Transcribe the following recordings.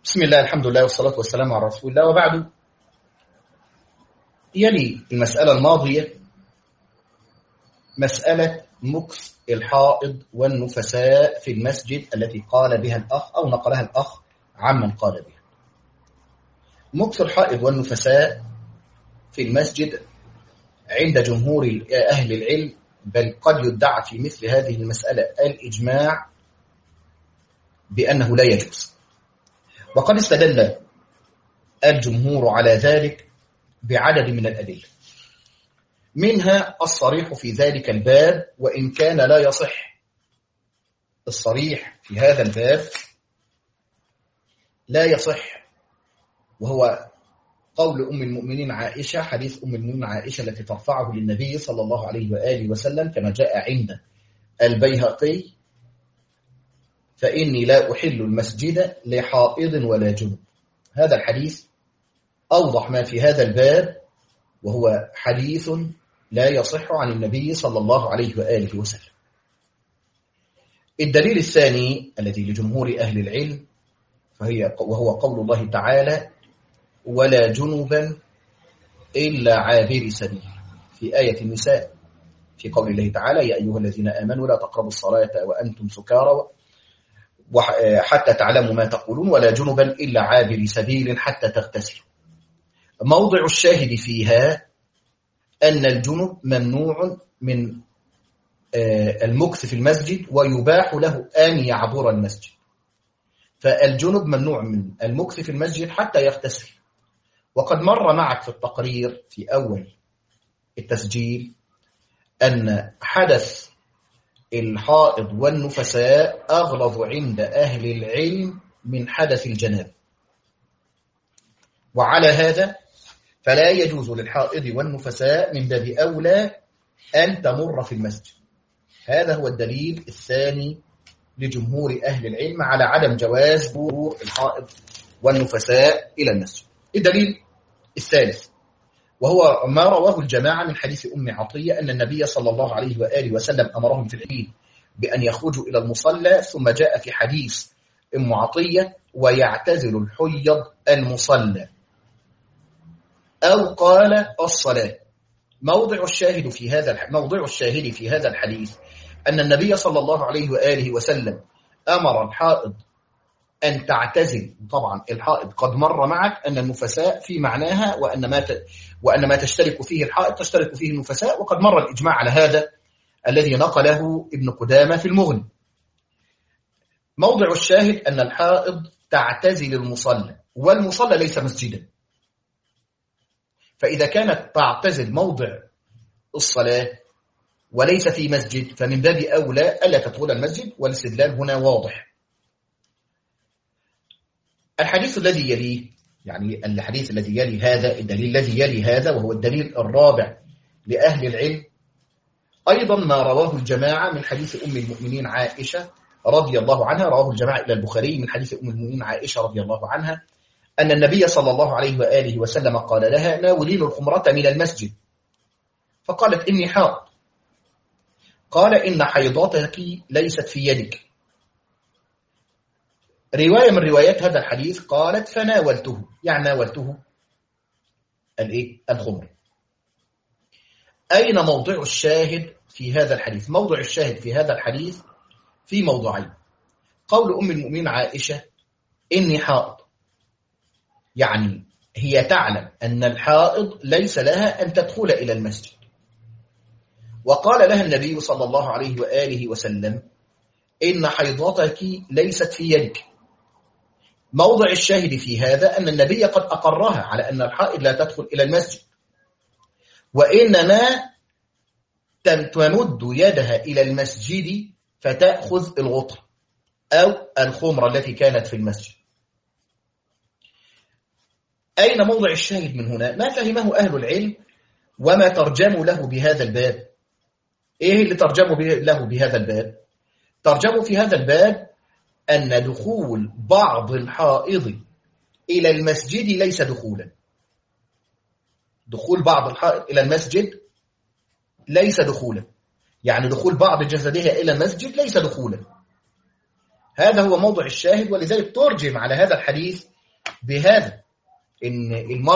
بسم الله، الحمد لله، والصلاة والسلام على رسول الله، وبعد. يلي المسألة الماضية مسألة مكث الحائض والنفساء في المسجد التي قال بها الأخ أو نقلها الأخ عمن قال بها. مكث الحائض والنفساء في المسجد عند جمهور أهل العلم، بل قد يدعى في مثل هذه المسألة الإجماع بأنه لا يجوز. وقد استدل الجمهور على ذلك بعدد من الأدلة، منها الصريح في ذلك الباب، وإن كان لا يصح. الصريح في هذا الباب لا يصح، وهو قول أم المؤمنين عائشة، حديث أم المؤمنين عائشة التي ترفعه للنبي صلى الله عليه وآله وسلم كما جاء عند البيهقي: فإني لا أحل المسجد لحائض ولا جنب. هذا الحديث أوضح ما في هذا الباب، وهو حديث لا يصح عن النبي صلى الله عليه وآله وسلم. الدليل الثاني الذي لجمهور أهل العلم وهو قول الله تعالى: ولا جنبا إلا عابر سبيل، في آية النساء، في قول الله تعالى: يا أيها الذين آمنوا لا تقربوا الصلاة وأنتم سكارى حتى تعلموا ما تقولون ولا جنبا إلا عابر سبيل حتى تغتسلوا. موضع الشاهد فيها أن الجنب ممنوع من المكث في المسجد، ويباح له أن يعبر المسجد. فالجنب ممنوع من المكث في المسجد حتى يغتسل. وقد مر معك في التقرير في أول التسجيل أن حدث الحائض والنفساء أغلظ عند أهل العلم من حدث الجنابة، وعلى هذا فلا يجوز للحائض والنفساء من باب أولى أن تمر في المسجد. هذا هو الدليل الثاني لجمهور أهل العلم على عدم جواز مرور الحائض والنفساء إلى المسجد. الدليل الثالث وهو ما رواه الجماعة من حديث أم عطية أن النبي صلى الله عليه وآله وسلم أمرهم في العيد بأن يخرجوا إلى المصلى، ثم جاء في حديث أم عطية: ويعتزل الحيض المصلى، أو قال الصلاة. موضع الشاهد في هذا الحديث أن النبي صلى الله عليه وآله وسلم أمر الحائض أن تعتزل. طبعا الحائض قد مر معك أن النفساء في معناها، وأن ما تشترك فيه الحائض تشترك فيه النفساء، وقد مر الإجماع على هذا الذي نقله ابن قدامة في المغني. موضع الشاهد أن الحائض تعتزل المصلى، والمصلى ليس مسجدا، فإذا كانت تعتزل موضع الصلاة وليس في مسجد فمن باب أولى ألا تدخل المسجد، والاستدلال هنا واضح. الحديث الذي يليه، يعني الحديث الذي يلي هذا، الدليل الذي يلي هذا وهو الدليل الرابع لأهل العلم، أيضا ما رواه الجماعة من حديث أم المؤمنين عائشة رضي الله عنها. رواه الجماعة إلى البخاري من حديث أم المؤمنين عائشة رضي الله عنها أن النبي صلى الله عليه وآله وسلم قال لها: ناولين الخمرة من المسجد. فقالت: إني حائض. قال: إن حيضتك ليست في يدك. رواية من روايات هذا الحديث قالت: فناولته، يعني ناولته الخمر. أين موضع الشاهد في هذا الحديث؟ موضع الشاهد في هذا الحديث في موضعين. قول أم المؤمنين عائشة: إني حائض، يعني هي تعلم أن الحائض ليس لها أن تدخل إلى المسجد. وقال لها النبي صلى الله عليه وآله وسلم: إن حيضتك ليست في يدك. موضع الشاهد في هذا أن النبي قد أقرها على أن الحائض لا تدخل إلى المسجد، وإنما تمد يدها إلى المسجد فتأخذ الغطر أو الخمرة التي كانت في المسجد. أين موضع الشاهد من هنا؟ ما فهمه أهل العلم وما ترجموا له بهذا الباب. إيه اللي ترجموا له بهذا الباب؟ ترجموا في هذا الباب أن دخول بعض الحائض إلى المسجد ليس دخولا. دخول بعض الحائض إلى المسجد ليس دخولا، يعني دخول بعض جسدها إلى المسجد ليس دخولا. هذا هو موضع الشاهد، ولذلك ترجم على هذا الحديث بهذا إن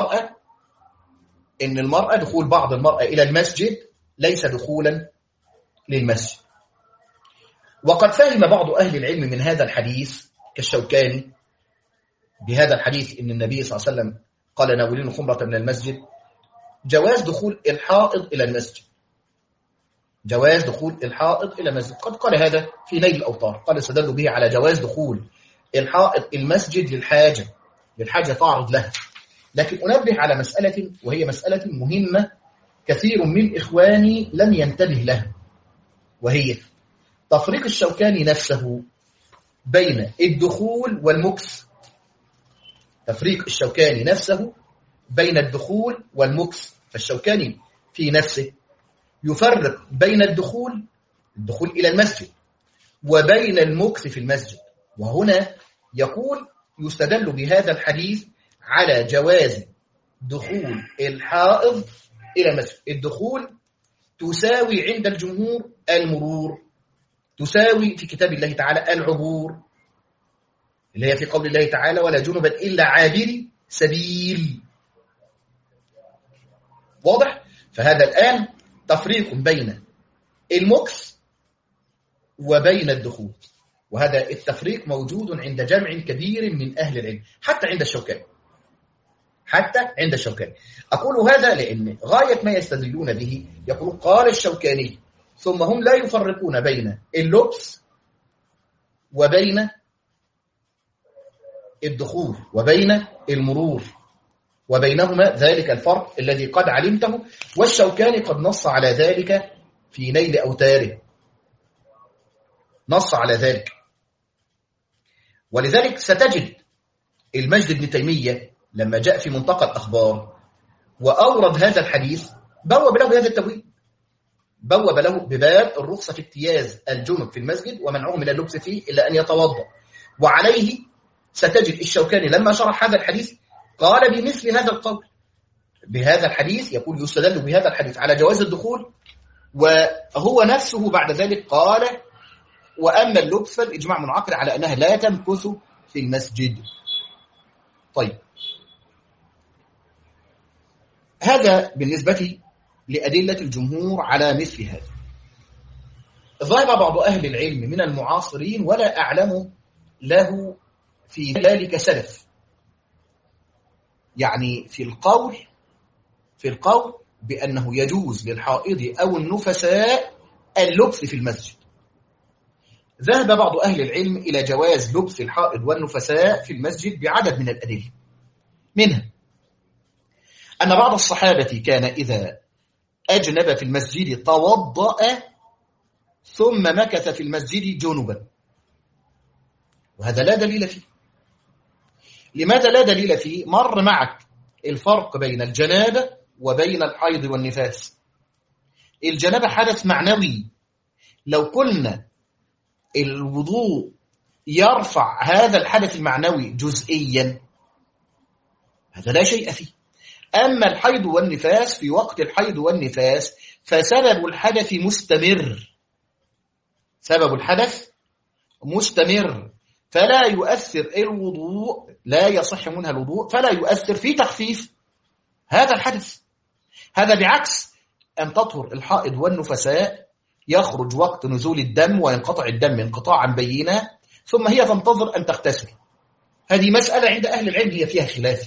المرأة دخول بعض المرأة إلى المسجد ليس دخولا للمسجد. وقد فهم بعض أهل العلم من هذا الحديث كالشوكاني بهذا الحديث إن النبي صلى الله عليه وسلم قال ناولين خمرة من المسجد جواز دخول الحائض إلى المسجد، جواز دخول الحائض إلى المسجد. قد قال هذا في نيل الأوطار، قال استدلوا به على جواز دخول الحائض المسجد للحاجة تعرض لها. لكن أنبه على مسألة وهي مسألة مهمة كثير من إخواني لم ينتبه لها، وهي تفريق الشوكاني نفسه بين الدخول والمكث. تفريق الشوكاني نفسه بين الدخول والمكث. فالشوكاني في نفسه يفرق بين الدخول إلى المسجد وبين المكث في المسجد. وهنا يقول يستدل بهذا الحديث على جواز دخول الحائض إلى المسجد. الدخول تساوي عند الجمهور المرور، تساوي في كتاب الله تعالى العبور، اللي هي في قول الله تعالى ولا جنبا إلا عابري سبيل. واضح؟ فهذا الآن تفريق بين المكث وبين الدخول، وهذا التفريق موجود عند جمع كبير من أهل العلم حتى عند الشوكاني. أقول هذا لأن غاية ما يستدلون به يقول قال الشوكاني ثم هم لا يفرقون بين اللبس وبين الدخول وبين المرور، وبينهما ذلك الفرق الذي قد علمته، والشوكاني قد نص على ذلك في نيل أوتاره، نص على ذلك. ولذلك ستجد المجد بن تيمية لما جاء في منطقة الأخبار وأورد هذا الحديث بوب له هذا التبويب، بوب له بباب الرخصة في اجتياز الجنب في المسجد ومنعه من اللبس فيه إلا أن يتوضأ. وعليه ستجد الشوكاني لما شرح هذا الحديث قال بمثل هذا القول بهذا الحديث، يقول يستدل بهذا الحديث على جواز الدخول، وهو نفسه بعد ذلك قال وأما اللبس فالإجماع منعقد على أنها لا تمكث في المسجد. طيب، هذا بالنسبة لأدلة الجمهور على مثل هذا. ذهب بعض أهل العلم من المعاصرين ولا أعلم له في ذلك سلف، يعني في القول بأنه يجوز للحائض أو النفساء اللبس في المسجد. ذهب بعض أهل العلم إلى جواز لبس الحائض والنفساء في المسجد بعدد من الأدلة، منها أن بعض الصحابة كان إذا أجنب في المسجد توضأ ثم مكث في المسجد جنبا، وهذا لا دليل فيه. لماذا لا دليل فيه؟ مر معك الفرق بين الجنابة وبين الحيض والنفاس. الجنابة حدث معنوي، لو قلنا الوضوء يرفع هذا الحدث المعنوي جزئيا هذا لا شيء فيه. أما الحيض والنفاس في وقت الحيض والنفاس فسبب الحدث مستمر، سبب الحدث مستمر، فلا يؤثر الوضوء، لا يصح منها الوضوء، فلا يؤثر في تخفيف هذا الحدث. هذا بعكس أن تطهر الحائض والنفساء، يخرج وقت نزول الدم وينقطع الدم انقطاعا بينا، ثم هي تنتظر أن تغتسل. هذه مسألة عند أهل العلم هي فيها خلاف،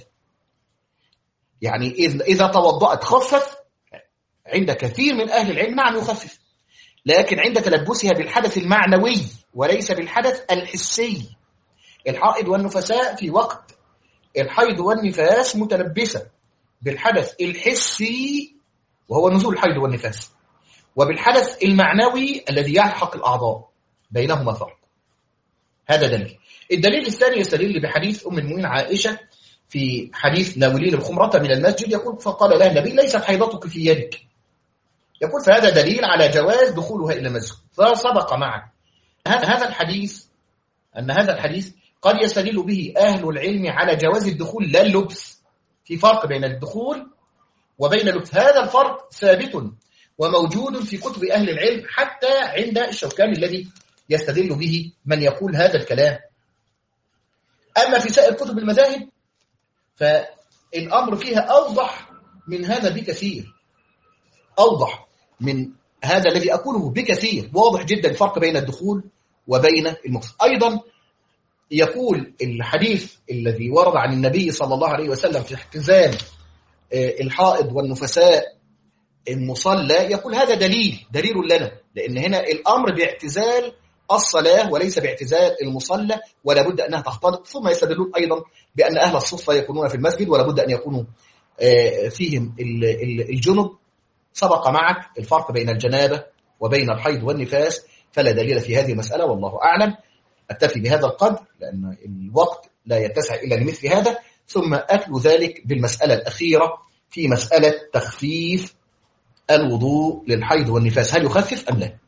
يعني إذا توضأت خفف عند كثير من أهل العلم، نعم يخفف، لكن عند تلبسها بالحدث المعنوي وليس بالحدث الحسي. الحائض والنفساء في وقت الحيض والنفاس متلبسة بالحدث الحسي وهو نزول الحيض والنفاس، وبالحدث المعنوي الذي يلحق الأعضاء، بينهما فرق. هذا دليل. الدليل الثاني يستدل بحديث أم المؤمنين عائشة في حديث ناولين الخمرة من المسجد، يقول فقال لها النبي ليست حيضتك في يدك، يقول فهذا دليل على جواز دخولها إلى المسجد. فسبق معك هذا الحديث أن هذا الحديث قد يستدل به أهل العلم على جواز الدخول لا اللبس. في فرق بين الدخول وبين اللبس، هذا الفرق ثابت وموجود في كتب أهل العلم حتى عند الشوكاني الذي يستدل به من يقول هذا الكلام. أما في سائر كتب المذاهب فالأمر فيها أوضح من هذا بكثير، أوضح من هذا الذي أقوله بكثير. واضح جدا الفرق بين الدخول وبين المكث. أيضا يقول الحديث الذي ورد عن النبي صلى الله عليه وسلم في احتزال الحائض والنفساء المصلى، يقول هذا دليل لنا، لأن هنا الأمر باعتزال الصلاة وليس باعتزال المصلى، ولا بد أنها تختلط. ثم يستدلون أيضا بأن أهل الصفة يكونون في المسجد ولا بد أن يكونوا فيهم الجنب. سبق معك الفرق بين الجنابة وبين الحيض والنفاس، فلا دليل في هذه المسألة، والله أعلم. أكتفي بهذا القدر لأن الوقت لا يتسع إلا لمثل هذا، ثم أتلو ذلك بالمسألة الأخيرة في مسألة تخفيف الوضوء للحيض والنفاس، هل يخفف أم لا؟